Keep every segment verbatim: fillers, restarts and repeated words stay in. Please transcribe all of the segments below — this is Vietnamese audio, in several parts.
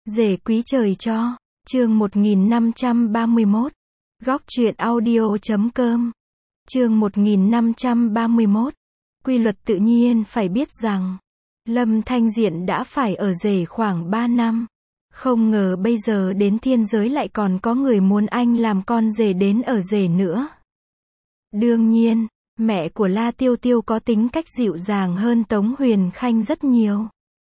Rể quý trời cho. Chương một nghìn năm trăm ba mươi mốt. Góc truyện audio chấm com. Chương một nghìn năm trăm ba mươi mốt. Quy luật tự nhiên phải biết rằng, Lâm Thanh Diện đã phải ở rể khoảng ba năm. Không ngờ bây giờ đến thiên giới lại còn có người muốn anh làm con rể đến ở rể nữa. Đương nhiên, mẹ của La Tiêu Tiêu có tính cách dịu dàng hơn Tống Huyền Khanh rất nhiều.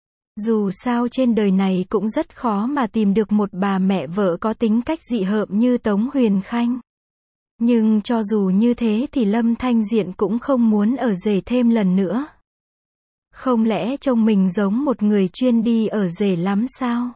Dù sao trên đời này cũng rất khó mà tìm được một bà mẹ vợ có tính cách dị hợm như Tống Huyền Khanh. Nhưng cho dù như thế thì Lâm Thanh Diện cũng không muốn ở rể thêm lần nữa. Không lẽ trông mình giống một người chuyên đi ở rể lắm sao?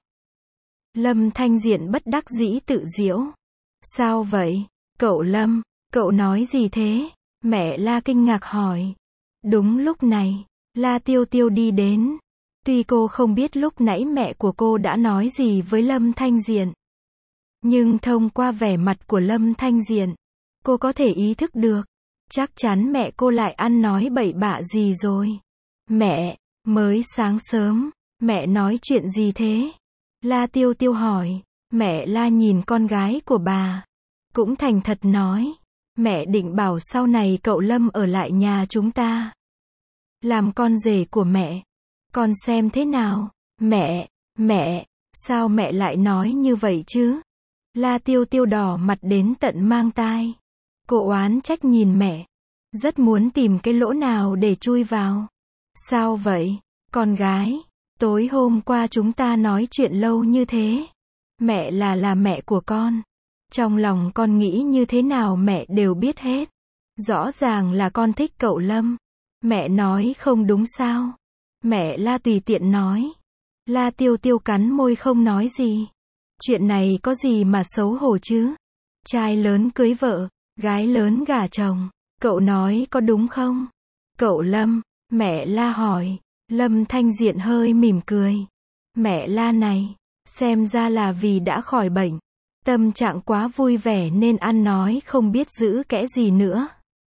Lâm Thanh Diện bất đắc dĩ tự giễu. Sao vậy? Cậu Lâm, cậu nói gì thế? Mẹ La kinh ngạc hỏi. Đúng lúc này, La Tiêu Tiêu đi đến. Tuy cô không biết lúc nãy mẹ của cô đã nói gì với Lâm Thanh Diện, nhưng thông qua vẻ mặt của Lâm Thanh Diện, cô có thể ý thức được, chắc chắn mẹ cô lại ăn nói bậy bạ gì rồi. Mẹ, mới sáng sớm, mẹ nói chuyện gì thế? La Tiêu Tiêu hỏi. Mẹ La nhìn con gái của bà, cũng thành thật nói, mẹ định bảo sau này cậu Lâm ở lại nhà chúng ta, làm con rể của mẹ. Con xem thế nào? Mẹ, mẹ, sao mẹ lại nói như vậy chứ? La Tiêu Tiêu đỏ mặt đến tận mang tai. Cô oán trách nhìn mẹ, rất muốn tìm cái lỗ nào để chui vào. Sao vậy, con gái? Tối hôm qua chúng ta nói chuyện lâu như thế. Mẹ là là mẹ của con. Trong lòng con nghĩ như thế nào mẹ đều biết hết. Rõ ràng là con thích cậu Lâm. Mẹ nói không đúng sao? Mẹ La tùy tiện nói. La Tiêu Tiêu cắn môi không nói gì. Chuyện này có gì mà xấu hổ chứ? Trai lớn cưới vợ, gái lớn gả chồng. Cậu nói có đúng không? Cậu Lâm, mẹ La hỏi. Lâm Thanh Diện hơi mỉm cười. Mẹ La này, xem ra là vì đã khỏi bệnh. Tâm trạng quá vui vẻ nên ăn nói không biết giữ kẽ gì nữa.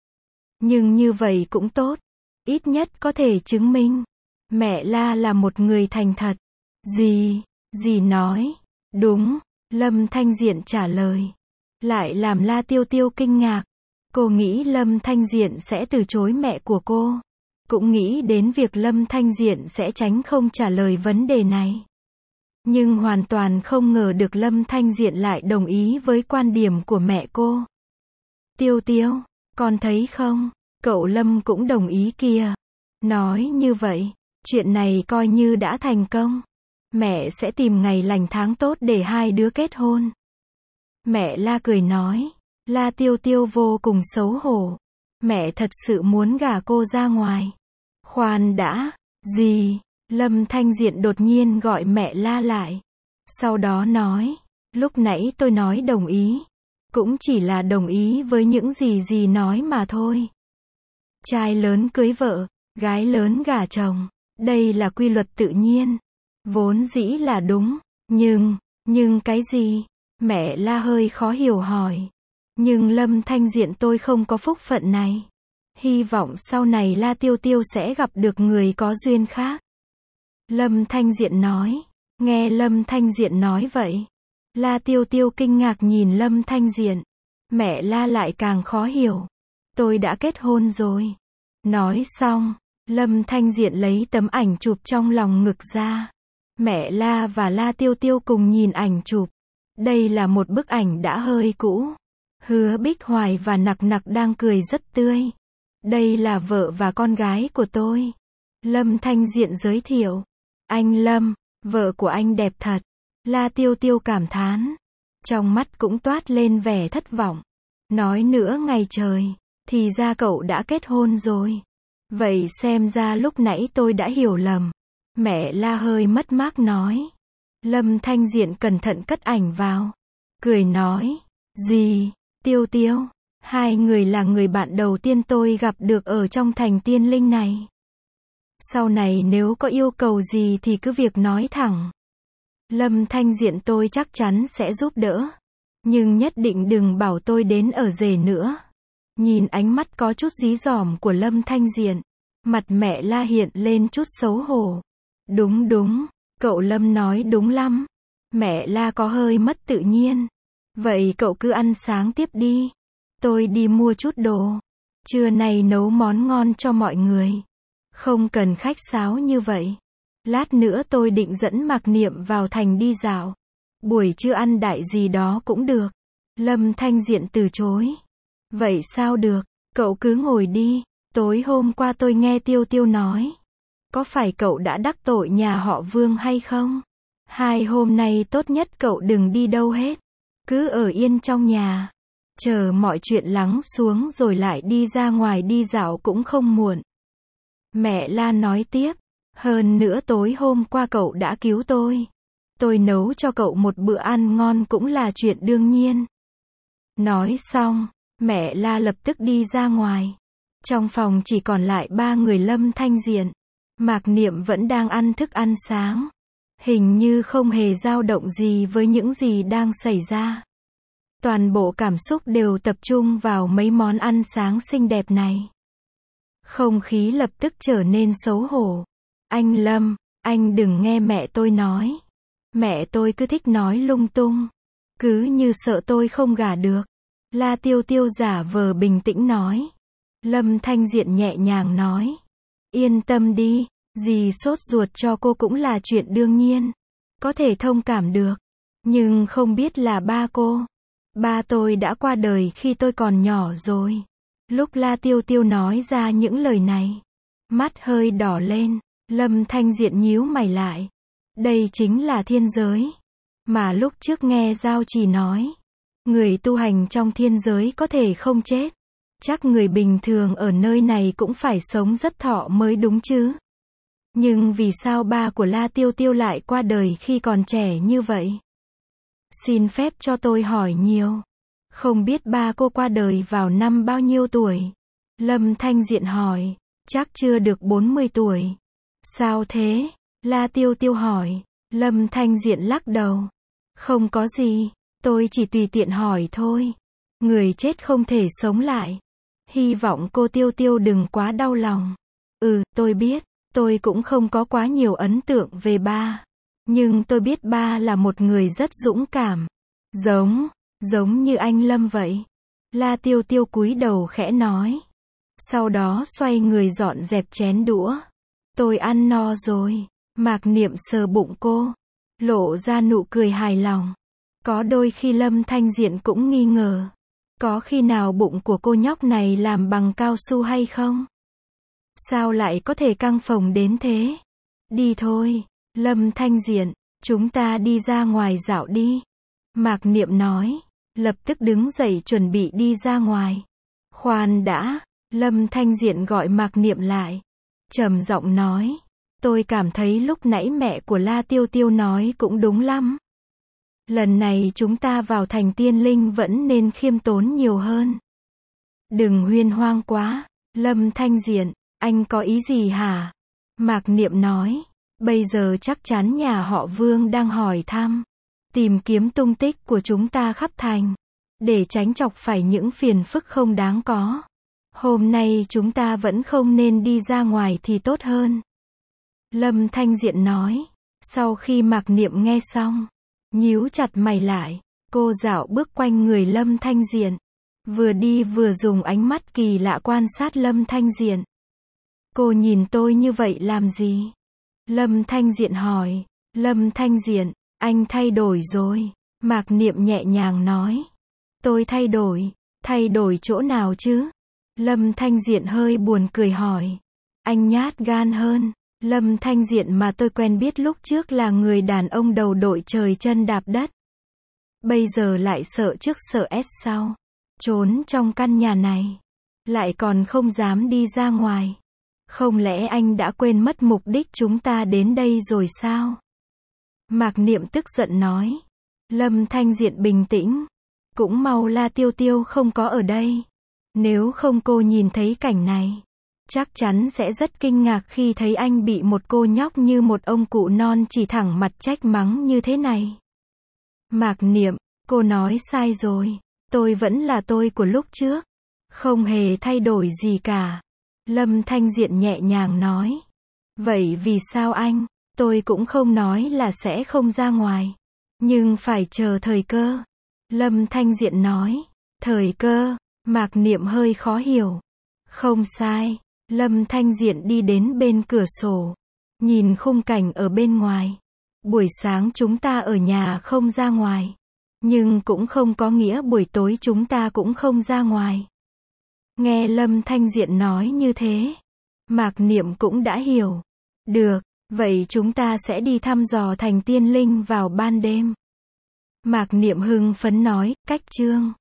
Nhưng như vậy cũng tốt. Ít nhất có thể chứng minh mẹ La là một người thành thật. Gì? Gì nói? Đúng, Lâm Thanh Diện trả lời. Lại làm La Tiêu Tiêu kinh ngạc. Cô nghĩ Lâm Thanh Diện sẽ từ chối mẹ của cô. Cũng nghĩ đến việc Lâm Thanh Diện sẽ tránh không trả lời vấn đề này. Nhưng hoàn toàn không ngờ được Lâm Thanh Diện lại đồng ý với quan điểm của mẹ cô. Tiêu Tiêu, con thấy không? Cậu Lâm cũng đồng ý kìa. Nói như vậy, chuyện này coi như đã thành công. Mẹ sẽ tìm ngày lành tháng tốt để hai đứa kết hôn. Mẹ La cười nói. La Tiêu Tiêu vô cùng xấu hổ. Mẹ thật sự muốn gả cô ra ngoài. Khoan đã. Gì? Lâm Thanh Diện đột nhiên gọi mẹ La lại. Sau đó nói. Lúc nãy tôi nói đồng ý. Cũng chỉ là đồng ý với những gì gì nói mà thôi. Trai lớn cưới vợ, gái lớn gả chồng. Đây là quy luật tự nhiên. Vốn dĩ là đúng. Nhưng, nhưng cái gì? Mẹ La hơi khó hiểu hỏi. Nhưng Lâm Thanh Diện tôi không có phúc phận này. Hy vọng sau này La Tiêu Tiêu sẽ gặp được người có duyên khác. Lâm Thanh Diện nói. Nghe Lâm Thanh Diện nói vậy, La Tiêu Tiêu kinh ngạc nhìn Lâm Thanh Diện. Mẹ La lại càng khó hiểu. Tôi đã kết hôn rồi. Nói xong, Lâm Thanh Diện lấy tấm ảnh chụp trong lòng ngực ra. Mẹ La và La Tiêu Tiêu cùng nhìn ảnh chụp. Đây là một bức ảnh đã hơi cũ. Hứa Bích Hoài và Nặc Nặc đang cười rất tươi. Đây là vợ và con gái của tôi. Lâm Thanh Diện giới thiệu. Anh Lâm, vợ của anh đẹp thật. La Tiêu Tiêu cảm thán. Trong mắt cũng toát lên vẻ thất vọng. Nói nữa ngày trời, thì ra cậu đã kết hôn rồi. Vậy xem ra lúc nãy tôi đã hiểu lầm. Mẹ La hơi mất mát nói. Lâm Thanh Diện cẩn thận cất ảnh vào. Cười nói. Gì? Tiêu Tiêu, hai người là người bạn đầu tiên tôi gặp được ở trong thành tiên linh này. Sau này nếu có yêu cầu gì thì cứ việc nói thẳng. Lâm Thanh Diện tôi chắc chắn sẽ giúp đỡ. Nhưng nhất định đừng bảo tôi đến ở rể nữa. Nhìn ánh mắt có chút dí dỏm của Lâm Thanh Diện, mặt mẹ La hiện lên chút xấu hổ. Đúng đúng, cậu Lâm nói đúng lắm. Mẹ La có hơi mất tự nhiên. Vậy cậu cứ ăn sáng tiếp đi. Tôi đi mua chút đồ. Trưa nay nấu món ngon cho mọi người. Không cần khách sáo như vậy. Lát nữa tôi định dẫn Mạc Niệm vào thành đi dạo. Buổi trưa ăn đại gì đó cũng được. Lâm Thanh Diện từ chối. Vậy sao được, cậu cứ ngồi đi. Tối hôm qua tôi nghe Tiêu Tiêu nói. Có phải cậu đã đắc tội nhà họ Vương hay không? Hai hôm nay tốt nhất cậu đừng đi đâu hết. Cứ ở yên trong nhà. Chờ mọi chuyện lắng xuống rồi lại đi ra ngoài đi dạo cũng không muộn. Mẹ La nói tiếp. Hơn nữa tối hôm qua cậu đã cứu tôi. Tôi nấu cho cậu một bữa ăn ngon cũng là chuyện đương nhiên. Nói xong, mẹ La lập tức đi ra ngoài. Trong phòng chỉ còn lại ba người Lâm Thanh Diện. Mạc Niệm vẫn đang ăn thức ăn sáng. Hình như không hề dao động gì với những gì đang xảy ra. Toàn bộ cảm xúc đều tập trung vào mấy món ăn sáng xinh đẹp này. Không khí lập tức trở nên xấu hổ. Anh Lâm, anh đừng nghe mẹ tôi nói. Mẹ tôi cứ thích nói lung tung. Cứ như sợ tôi không gả được. La Tiêu Tiêu giả vờ bình tĩnh nói. Lâm Thanh Diện nhẹ nhàng nói. Yên tâm đi, dì sốt ruột cho cô cũng là chuyện đương nhiên. Có thể thông cảm được. Nhưng không biết là ba cô. Ba tôi đã qua đời khi tôi còn nhỏ rồi. Lúc La Tiêu Tiêu nói ra những lời này, mắt hơi đỏ lên. Lâm Thanh Diện nhíu mày lại. Đây chính là thiên giới. Mà lúc trước nghe Giao Trì nói. Người tu hành trong thiên giới có thể không chết. Chắc người bình thường ở nơi này cũng phải sống rất thọ mới đúng chứ. Nhưng vì sao ba của La Tiêu Tiêu lại qua đời khi còn trẻ như vậy? Xin phép cho tôi hỏi nhiều. Không biết ba cô qua đời vào năm bao nhiêu tuổi? Lâm Thanh Diện hỏi. Chắc chưa được bốn mươi tuổi. Sao thế? La Tiêu Tiêu hỏi. Lâm Thanh Diện lắc đầu. Không có gì, tôi chỉ tùy tiện hỏi thôi. Người chết không thể sống lại. Hy vọng cô Tiêu Tiêu đừng quá đau lòng. Ừ, tôi biết, tôi cũng không có quá nhiều ấn tượng về ba. Nhưng tôi biết ba là một người rất dũng cảm. Giống, giống như anh Lâm vậy. La Tiêu Tiêu cúi đầu khẽ nói. Sau đó xoay người dọn dẹp chén đũa. Tôi ăn no rồi. Mạc Niệm sờ bụng cô. Lộ ra nụ cười hài lòng. Có đôi khi Lâm Thanh Diện cũng nghi ngờ. Có khi nào bụng của cô nhóc này làm bằng cao su hay không? Sao lại có thể căng phồng đến thế? Đi thôi, Lâm Thanh Diện, chúng ta đi ra ngoài dạo đi. Mạc Niệm nói, lập tức đứng dậy chuẩn bị đi ra ngoài. Khoan đã, Lâm Thanh Diện gọi Mạc Niệm lại. Trầm giọng nói, tôi cảm thấy lúc nãy mẹ của La Tiêu Tiêu nói cũng đúng lắm. Lần này chúng ta vào thành tiên linh vẫn nên khiêm tốn nhiều hơn. Đừng huyên hoang quá. Lâm Thanh Diện, anh có ý gì hả? Mạc Niệm nói, bây giờ chắc chắn nhà họ Vương đang hỏi thăm, tìm kiếm tung tích của chúng ta khắp thành, để tránh chọc phải những phiền phức không đáng có. Hôm nay chúng ta vẫn không nên đi ra ngoài thì tốt hơn. Lâm Thanh Diện nói, sau khi Mạc Niệm nghe xong, nhíu chặt mày lại, cô dạo bước quanh người Lâm Thanh Diện, vừa đi vừa dùng ánh mắt kỳ lạ quan sát Lâm Thanh Diện. Cô nhìn tôi như vậy làm gì? Lâm Thanh Diện hỏi. Lâm Thanh Diện, anh thay đổi rồi. Mạc Niệm nhẹ nhàng nói. Tôi thay đổi, thay đổi chỗ nào chứ? Lâm Thanh Diện hơi buồn cười hỏi. Anh nhát gan hơn. Lâm Thanh Diện mà tôi quen biết lúc trước là người đàn ông đầu đội trời chân đạp đất. Bây giờ lại sợ trước sợ ép sau. Trốn trong căn nhà này. Lại còn không dám đi ra ngoài. Không lẽ anh đã quên mất mục đích chúng ta đến đây rồi sao? Mạc Niệm tức giận nói. Lâm Thanh Diện bình tĩnh. Cũng mau La Tiêu Tiêu không có ở đây. Nếu không cô nhìn thấy cảnh này, chắc chắn sẽ rất kinh ngạc khi thấy anh bị một cô nhóc như một ông cụ non chỉ thẳng mặt trách mắng như thế này. Mạc Niệm, cô nói sai rồi. Tôi vẫn là tôi của lúc trước. Không hề thay đổi gì cả. Lâm Thanh Diện nhẹ nhàng nói. Vậy vì sao anh? Tôi cũng không nói là sẽ không ra ngoài. Nhưng phải chờ thời cơ. Lâm Thanh Diện nói. Thời cơ, Mạc Niệm hơi khó hiểu. Không sai. Lâm Thanh Diện đi đến bên cửa sổ. Nhìn khung cảnh ở bên ngoài. Buổi sáng chúng ta ở nhà không ra ngoài. Nhưng cũng không có nghĩa buổi tối chúng ta cũng không ra ngoài. Nghe Lâm Thanh Diện nói như thế, Mạc Niệm cũng đã hiểu. Được, vậy chúng ta sẽ đi thăm dò thành tiên linh vào ban đêm. Mạc Niệm hưng phấn nói, cách chương.